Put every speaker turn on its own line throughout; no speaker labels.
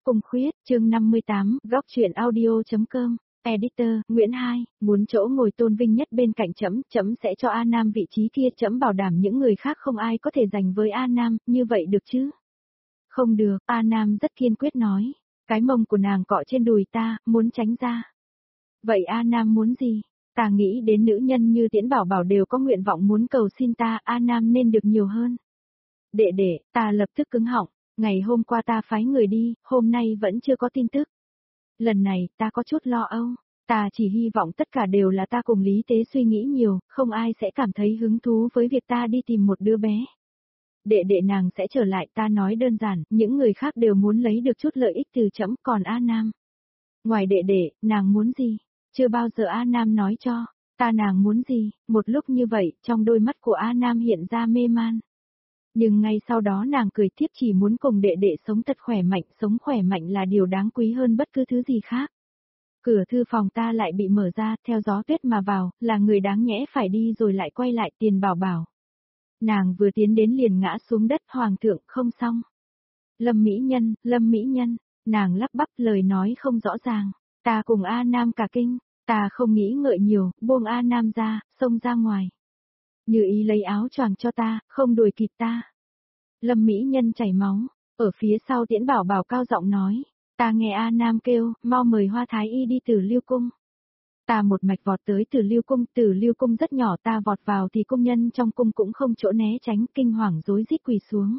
Cung Khuyết, chương 58, góc truyện audio.com, editor, Nguyễn Hai, muốn chỗ ngồi tôn vinh nhất bên cạnh trẫm sẽ cho A Nam vị trí kia, trẫm bảo đảm những người khác không ai có thể giành với A Nam, như vậy được chứ? Không được, A Nam rất kiên quyết nói, cái mông của nàng cọ trên đùi ta, muốn tránh ra. Vậy A Nam muốn gì? Ta nghĩ đến nữ nhân như Tiễn Bảo Bảo đều có nguyện vọng muốn cầu xin ta, A Nam nên được nhiều hơn. Đệ, ta lập tức cứng họng, ngày hôm qua ta phái người đi, hôm nay vẫn chưa có tin tức. Lần này, ta có chút lo âu, ta chỉ hy vọng tất cả đều là ta cùng Lý Tế suy nghĩ nhiều, không ai sẽ cảm thấy hứng thú với việc ta đi tìm một đứa bé. Đệ nàng sẽ trở lại, ta nói đơn giản, những người khác đều muốn lấy được chút lợi ích từ trẫm, còn A Nam. Ngoài đệ, nàng muốn gì? Chưa bao giờ A Nam nói cho, ta nàng muốn gì? Một lúc như vậy, trong đôi mắt của A Nam hiện ra mê man. Nhưng ngay sau đó nàng cười tiếp, chỉ muốn cùng đệ sống thật khỏe mạnh, sống khỏe mạnh là điều đáng quý hơn bất cứ thứ gì khác. Cửa thư phòng ta lại bị mở ra, theo gió tuyết mà vào, là người đáng nhẽ phải đi rồi lại quay lại, Tiền Bảo Bảo. Nàng vừa tiến đến liền ngã xuống đất, hoàng thượng, không xong. Lâm Mỹ Nhân, nàng lắp bắp lời nói không rõ ràng, ta cùng A Nam cả kinh, ta không nghĩ ngợi nhiều, buông A Nam ra, xông ra ngoài. Như ý lấy áo choàng cho ta, không đuổi kịp ta. Lâm Mỹ Nhân chảy máu, ở phía sau Tiễn Bảo Bảo cao giọng nói, ta nghe A Nam kêu, mau mời Hoa Thái Y đi Tử Lưu Cung. Ta một mạch vọt tới Tử Lưu Cung rất nhỏ, ta vọt vào thì công nhân trong cung cũng không chỗ né tránh, kinh hoàng rối rít quỳ xuống.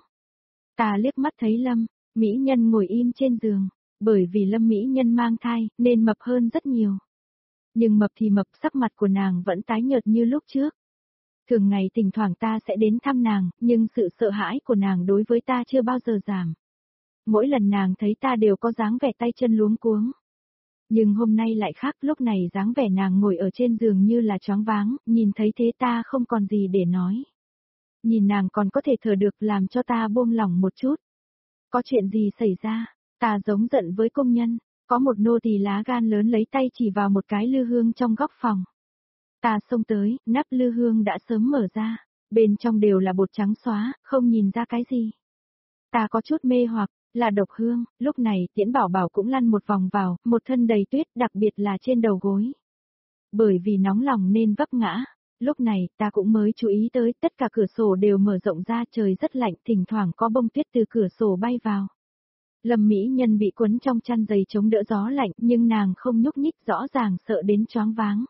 Ta liếc mắt thấy Lâm Mỹ Nhân ngồi im trên giường, bởi vì Lâm Mỹ Nhân mang thai, nên mập hơn rất nhiều. Nhưng mập thì mập, sắc mặt của nàng vẫn tái nhợt như lúc trước. Thường ngày thỉnh thoảng ta sẽ đến thăm nàng, nhưng sự sợ hãi của nàng đối với ta chưa bao giờ giảm. Mỗi lần nàng thấy ta đều có dáng vẻ tay chân luống cuống. Nhưng hôm nay lại khác, lúc này dáng vẻ nàng ngồi ở trên giường như là choáng váng, nhìn thấy thế ta không còn gì để nói. Nhìn nàng còn có thể thở được làm cho ta buông lỏng một chút. Có chuyện gì xảy ra? Ta giống giận với công nhân, có một nô tỳ lá gan lớn lấy tay chỉ vào một cái lư hương trong góc phòng. Ta xông tới, nắp lư hương đã sớm mở ra, bên trong đều là bột trắng xóa, không nhìn ra cái gì. Ta có chút mê hoặc, là độc hương, lúc này Tiễn Bảo Bảo cũng lăn một vòng vào, một thân đầy tuyết, đặc biệt là trên đầu gối. Bởi vì nóng lòng nên vấp ngã, lúc này ta cũng mới chú ý tới tất cả cửa sổ đều mở rộng ra, trời rất lạnh, thỉnh thoảng có bông tuyết từ cửa sổ bay vào. Lâm Mỹ Nhân bị quấn trong chăn dày chống đỡ gió lạnh, nhưng nàng không nhúc nhích, rõ ràng sợ đến choáng váng.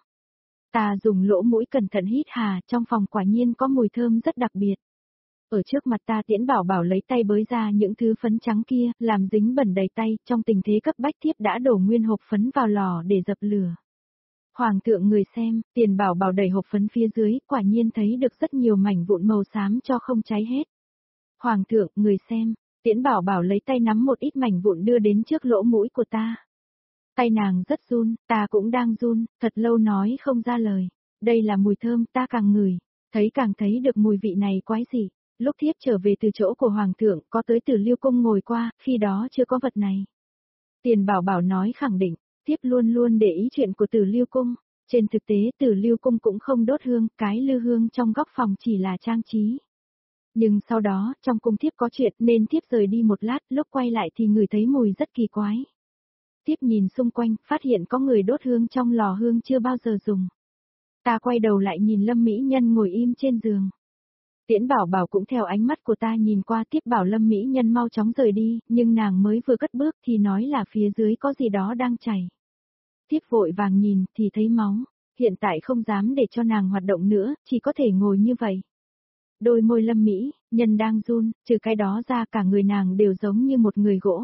Ta dùng lỗ mũi cẩn thận hít hà, trong phòng quả nhiên có mùi thơm rất đặc biệt. Ở trước mặt ta Tiễn Bảo Bảo lấy tay bới ra những thứ phấn trắng kia, làm dính bẩn đầy tay, trong tình thế cấp bách thiếp đã đổ nguyên hộp phấn vào lò để dập lửa. Hoàng thượng người xem, Tiền Bảo Bảo đẩy hộp phấn phía dưới, quả nhiên thấy được rất nhiều mảnh vụn màu xám cho không cháy hết. Hoàng thượng, người xem, Tiễn Bảo Bảo lấy tay nắm một ít mảnh vụn đưa đến trước lỗ mũi của ta. Tay nàng rất run, ta cũng đang run, thật lâu nói không ra lời. Đây là mùi thơm, ta càng ngửi, càng thấy được mùi vị này quái dị. Lúc thiếp trở về từ chỗ của Hoàng thượng, có tới Tử Lưu Cung ngồi qua, khi đó chưa có vật này. Tiền Bảo Bảo nói khẳng định, thiếp luôn luôn để ý chuyện của Tử Lưu Cung. Trên thực tế Tử Lưu Cung cũng không đốt hương, cái lư hương trong góc phòng chỉ là trang trí. Nhưng sau đó, trong cung thiếp có chuyện nên thiếp rời đi một lát, lúc quay lại thì ngửi thấy mùi rất kỳ quái. Tiếp nhìn xung quanh, phát hiện có người đốt hương trong lò hương chưa bao giờ dùng. Ta quay đầu lại nhìn Lâm Mỹ Nhân ngồi im trên giường. Tiễn Bảo Bảo cũng theo ánh mắt của ta nhìn qua, tiếp bảo Lâm Mỹ Nhân mau chóng rời đi, nhưng nàng mới vừa cất bước thì nói là phía dưới có gì đó đang chảy. Tiếp vội vàng nhìn thì thấy máu, hiện tại không dám để cho nàng hoạt động nữa, chỉ có thể ngồi như vậy. Đôi môi Lâm Mỹ Nhân đang run, trừ cái đó ra cả người nàng đều giống như một người gỗ.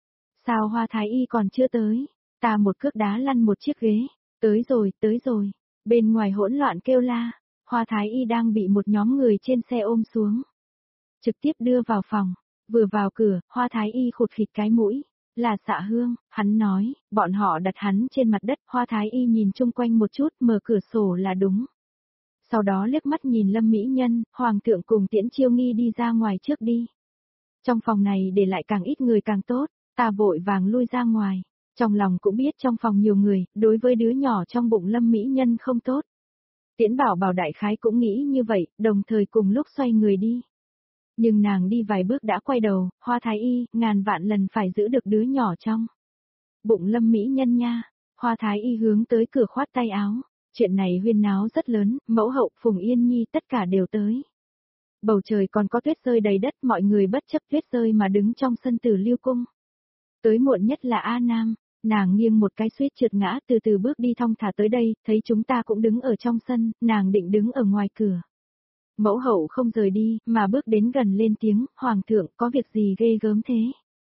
Sao Hoa Thái Y còn chưa tới? Ta một cước đá lăn một chiếc ghế. Tới rồi. Bên ngoài hỗn loạn kêu la. Hoa Thái Y đang bị một nhóm người trên xe ôm xuống. Trực tiếp đưa vào phòng. Vừa vào cửa, Hoa Thái Y khụt khịt cái mũi. Là Xạ Hương, hắn nói, bọn họ đặt hắn trên mặt đất. Hoa Thái Y nhìn chung quanh một chút, mở cửa sổ là đúng. Sau đó liếc mắt nhìn Lâm Mỹ Nhân, Hoàng thượng cùng Tiễn Chiêu Nghi đi ra ngoài trước đi. Trong phòng này để lại càng ít người càng tốt. Ta vội vàng lui ra ngoài, trong lòng cũng biết trong phòng nhiều người, đối với đứa nhỏ trong bụng Lâm Mỹ Nhân không tốt. Tiễn Bảo Bảo đại khái cũng nghĩ như vậy, đồng thời cùng lúc xoay người đi. Nhưng nàng đi vài bước đã quay đầu, Hoa Thái Y, ngàn vạn lần phải giữ được đứa nhỏ trong bụng Lâm Mỹ Nhân nha. Hoa Thái Y hướng tới cửa khoát tay áo. Chuyện này huyên náo rất lớn, mẫu hậu, Phùng Yên Nhi tất cả đều tới. Bầu trời còn có tuyết rơi đầy đất, mọi người bất chấp tuyết rơi mà đứng trong sân Tử Lưu cung. Tới muộn nhất là A Nam, nàng nghiêng một cái suýt trượt ngã, từ từ bước đi thong thả tới đây, thấy chúng ta cũng đứng ở trong sân, nàng định đứng ở ngoài cửa. Mẫu hậu không rời đi, mà bước đến gần lên tiếng, Hoàng thượng có việc gì ghê gớm thế?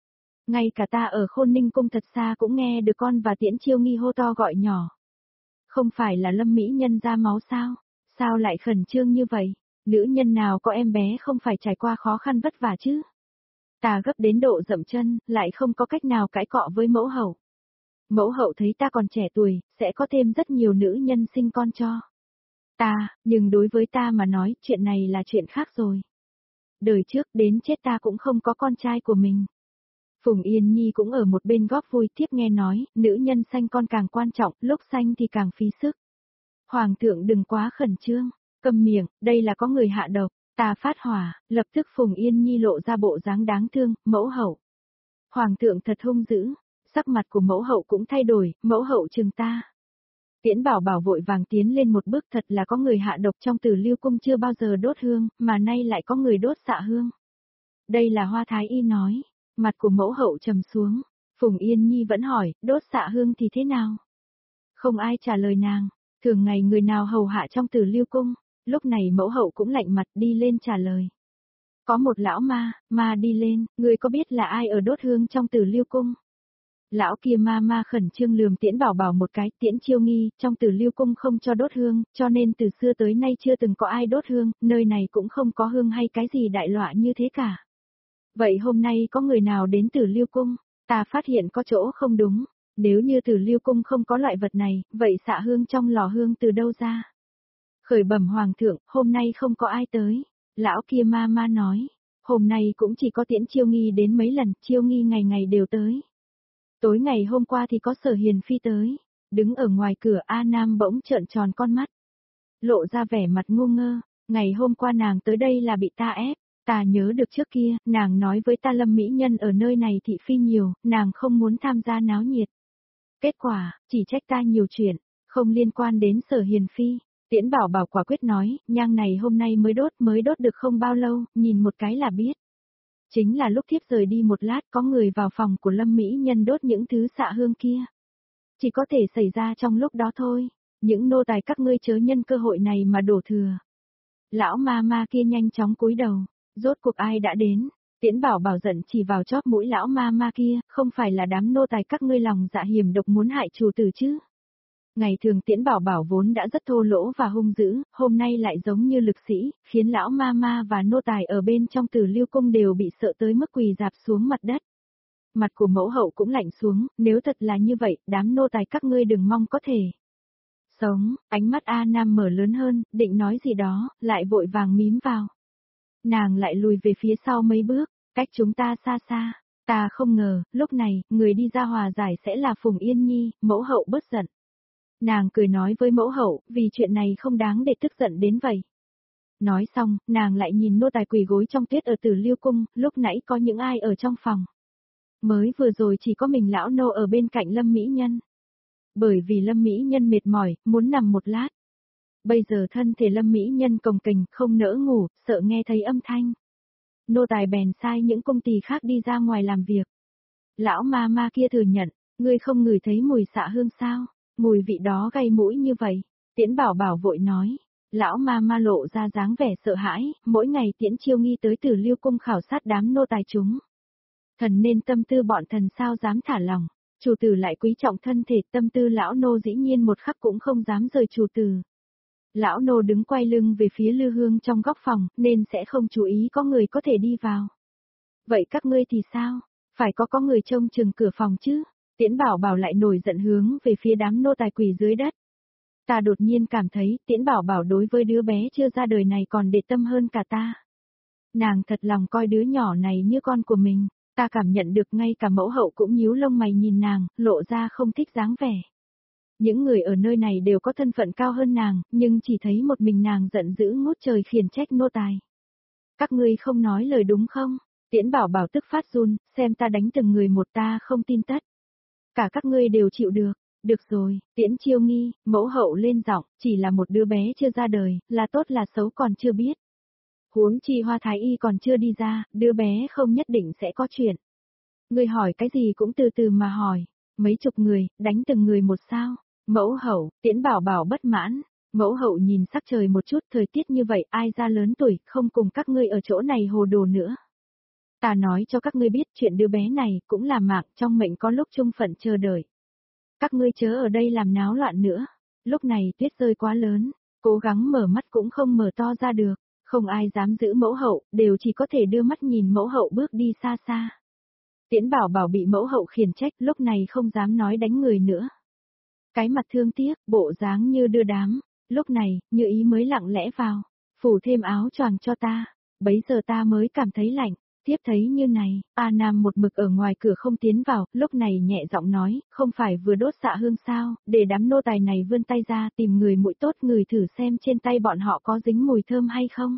Ngay cả ta ở Khôn Ninh cung thật xa cũng nghe được con và Tiễn Chiêu Nghi hô to gọi nhỏ. Không phải là Lâm Mỹ Nhân ra máu sao? Sao lại khẩn trương như vậy? Nữ nhân nào có em bé không phải trải qua khó khăn vất vả chứ? Ta gấp đến độ dậm chân, lại không có cách nào cãi cọ với mẫu hậu. Mẫu hậu thấy ta còn trẻ tuổi, sẽ có thêm rất nhiều nữ nhân sinh con cho ta, nhưng đối với ta mà nói, chuyện này là chuyện khác rồi. Đời trước đến chết ta cũng không có con trai của mình. Phùng Yên Nhi cũng ở một bên góp vui tiếp nghe nói, nữ nhân sanh con càng quan trọng, lúc sanh thì càng phí sức. Hoàng thượng đừng quá khẩn trương, câm miệng, đây là có người hạ độc, ta phát hỏa, lập tức Phùng Yên Nhi lộ ra bộ dáng đáng thương, mẫu hậu. Hoàng thượng thật hung dữ, sắc mặt của mẫu hậu cũng thay đổi, mẫu hậu trừng ta. Tiễn Bảo Bảo vội vàng tiến lên một bước, thật là có người hạ độc trong Tử Lưu cung chưa bao giờ đốt hương, mà nay lại có người đốt xạ hương. Đây là Hoa Thái Y nói, mặt của mẫu hậu trầm xuống, Phùng Yên Nhi vẫn hỏi, đốt xạ hương thì thế nào? Không ai trả lời nàng, thường ngày người nào hầu hạ trong Tử Lưu cung, lúc này mẫu hậu cũng lạnh mặt đi lên trả lời. Có một lão ma đi lên, người có biết là ai ở đốt hương trong Tử Lưu cung? Lão kia ma khẩn trương lườm Tiễn Bảo Bảo một cái, Tiễn Chiêu Nghi, trong Tử Lưu cung không cho đốt hương, cho nên từ xưa tới nay chưa từng có ai đốt hương, nơi này cũng không có hương hay cái gì đại loại như thế cả. Vậy hôm nay có người nào đến Tử Lưu cung? Ta phát hiện có chỗ không đúng, nếu như Tử Lưu cung không có loại vật này, vậy xạ hương trong lò hương từ đâu ra? Khởi bẩm Hoàng thượng, hôm nay không có ai tới. Lão kia ma nói, hôm nay cũng chỉ có Tiễn Chiêu Nghi đến mấy lần, Chiêu Nghi ngày ngày đều tới. Tối ngày hôm qua thì có Sở Hiền Phi tới, đứng ở ngoài cửa A Nam bỗng trợn tròn con mắt. Lộ ra vẻ mặt ngu ngơ, ngày hôm qua nàng tới đây là bị ta ép, ta nhớ được trước kia, nàng nói với ta Lâm Mỹ Nhân ở nơi này thị phi nhiều, nàng không muốn tham gia náo nhiệt. Kết quả, chỉ trách ta nhiều chuyện, không liên quan đến Sở Hiền Phi. Tiễn Bảo Bảo quả quyết nói, nhang này hôm nay mới đốt được không bao lâu, nhìn một cái là biết. Chính là lúc thiếp rời đi một lát có người vào phòng của Lâm Mỹ Nhân đốt những thứ xạ hương kia. Chỉ có thể xảy ra trong lúc đó thôi, những nô tài các ngươi chớ nhân cơ hội này mà đổ thừa. Lão ma kia nhanh chóng cúi đầu, rốt cuộc ai đã đến, Tiễn Bảo Bảo giận chỉ vào chóp mũi lão ma kia, không phải là đám nô tài các ngươi lòng dạ hiểm độc muốn hại chủ tử chứ. Ngày thường Tiễn Bảo Bảo vốn đã rất thô lỗ và hung dữ, hôm nay lại giống như lực sĩ, khiến lão ma và nô tài ở bên trong Tử Lưu cung đều bị sợ tới mức quỳ dạp xuống mặt đất. Mặt của mẫu hậu cũng lạnh xuống, nếu thật là như vậy, đám nô tài các ngươi đừng mong có thể sống, ánh mắt A Nam mở lớn hơn, định nói gì đó, lại vội vàng mím vào. Nàng lại lùi về phía sau mấy bước, cách chúng ta xa xa, ta không ngờ, lúc này, người đi ra hòa giải sẽ là Phùng Yên Nhi, mẫu hậu bớt giận. Nàng cười nói với mẫu hậu, vì chuyện này không đáng để tức giận đến vậy. Nói xong, nàng lại nhìn nô tài quỳ gối trong tuyết ở Tử Lưu cung, lúc nãy có những ai ở trong phòng. Mới vừa rồi chỉ có mình lão nô ở bên cạnh Lâm Mỹ Nhân. Bởi vì Lâm Mỹ Nhân mệt mỏi, muốn nằm một lát. Bây giờ thân thể Lâm Mỹ Nhân cồng kềnh, không nỡ ngủ, sợ nghe thấy âm thanh. Nô tài bèn sai những công tỳ khác đi ra ngoài làm việc. Lão ma kia thừa nhận, ngươi không ngửi thấy mùi xạ hương sao? Mùi vị đó gây mũi như vậy. Tiễn Bảo Bảo vội nói. Lão ma lộ ra dáng vẻ sợ hãi, mỗi ngày Tiễn Chiêu Nghi tới Tử Lưu cung khảo sát đám nô tài chúng. Thần nên tâm tư bọn thần sao dám thả lòng. Chủ tử lại quý trọng thân thể, tâm tư lão nô dĩ nhiên một khắc cũng không dám rời chủ tử. Lão nô đứng quay lưng về phía lư hương trong góc phòng, nên sẽ không chú ý có người có thể đi vào. Vậy các ngươi thì sao? Phải có người trông chừng cửa phòng chứ? Tiễn Bảo Bảo lại nổi giận hướng về phía đám nô tài quỳ dưới đất. Ta đột nhiên cảm thấy Tiễn Bảo Bảo đối với đứa bé chưa ra đời này còn để tâm hơn cả ta. Nàng thật lòng coi đứa nhỏ này như con của mình, ta cảm nhận được ngay cả mẫu hậu cũng nhíu lông mày nhìn nàng, lộ ra không thích dáng vẻ. Những người ở nơi này đều có thân phận cao hơn nàng, nhưng chỉ thấy một mình nàng giận dữ ngút trời khiển trách nô tài. Các ngươi không nói lời đúng không? Tiễn Bảo Bảo tức phát run, xem ta đánh từng người một ta không tin tất. Cả các ngươi đều chịu được. Được rồi, Tiễn Chiêu Nghi, mẫu hậu lên giọng, chỉ là một đứa bé chưa ra đời, là tốt là xấu còn chưa biết. Huống chi Hoa Thái Y còn chưa đi ra, đứa bé không nhất định sẽ có chuyện. Ngươi hỏi cái gì cũng từ từ mà hỏi. Mấy chục người, đánh từng người một sao? Mẫu hậu, Tiễn Bảo Bảo bất mãn. Mẫu hậu nhìn sắc trời một chút, thời tiết như vậy ai ra lớn tuổi, không cùng các ngươi ở chỗ này hồ đồ nữa. Ta nói cho các ngươi biết chuyện đứa bé này cũng là mạng trong mệnh có lúc chung phận chờ đợi. Các ngươi chớ ở đây làm náo loạn nữa. Lúc này tuyết rơi quá lớn, cố gắng mở mắt cũng không mở to ra được, không ai dám giữ mẫu hậu, đều chỉ có thể đưa mắt nhìn mẫu hậu bước đi xa xa. Tiễn Bảo Bảo bị mẫu hậu khiển trách, lúc này không dám nói đánh người nữa. Cái mặt thương tiếc, bộ dáng như đưa đám, lúc này, Như Ý mới lặng lẽ vào, phủ thêm áo choàng cho ta, bấy giờ ta mới cảm thấy lạnh. Tiếp thấy như này, A Nam một mực ở ngoài cửa không tiến vào, lúc này nhẹ giọng nói, không phải vừa đốt xạ hương sao, để đám nô tài này vươn tay ra tìm người mũi tốt người thử xem trên tay bọn họ có dính mùi thơm hay không.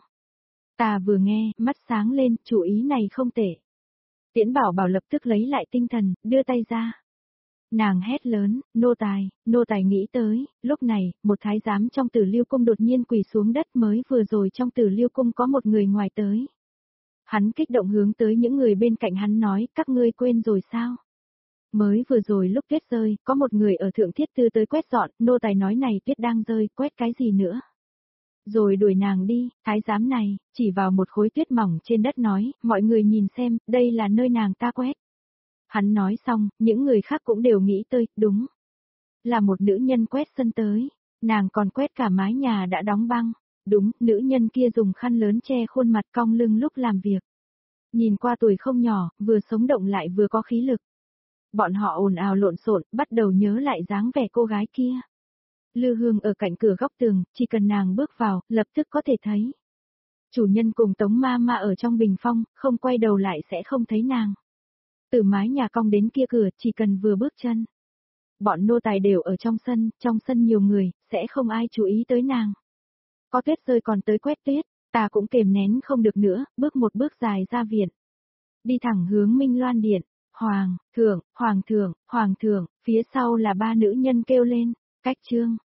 Ta vừa nghe, mắt sáng lên, chủ ý này không tệ. Tiễn Bảo Bảo lập tức lấy lại tinh thần, đưa tay ra. Nàng hét lớn, nô tài nghĩ tới, lúc này, một thái giám trong Tử Liêu cung đột nhiên quỳ xuống đất mới vừa rồi trong Tử Liêu cung có một người ngoài tới. Hắn kích động hướng tới những người bên cạnh hắn nói, các ngươi quên rồi sao? Mới vừa rồi lúc tuyết rơi, có một người ở Thượng Thiết Tư tới quét dọn, nô tài nói này tuyết đang rơi, quét cái gì nữa? Rồi đuổi nàng đi, thái giám này, chỉ vào một khối tuyết mỏng trên đất nói, mọi người nhìn xem, đây là nơi nàng ta quét. Hắn nói xong, những người khác cũng đều nghĩ tới, đúng. Là một nữ nhân quét sân tới, nàng còn quét cả mái nhà đã đóng băng. Đúng, nữ nhân kia dùng khăn lớn che khuôn mặt cong lưng lúc làm việc. Nhìn qua tuổi không nhỏ, vừa sống động lại vừa có khí lực. Bọn họ ồn ào lộn xộn, bắt đầu nhớ lại dáng vẻ cô gái kia. Lư Hương ở cạnh cửa góc tường, chỉ cần nàng bước vào, lập tức có thể thấy. Chủ nhân cùng Tống Ma Ma ở trong bình phong, không quay đầu lại sẽ không thấy nàng. Từ mái nhà cong đến kia cửa, chỉ cần vừa bước chân. Bọn nô tài đều ở trong sân nhiều người, sẽ không ai chú ý tới nàng. Có tuyết rơi còn tới quét tuyết, ta cũng kềm nén không được nữa, bước một bước dài ra viện. Đi thẳng hướng Minh Loan Điện, hoàng thượng, phía sau là ba nữ nhân kêu lên, cách trương.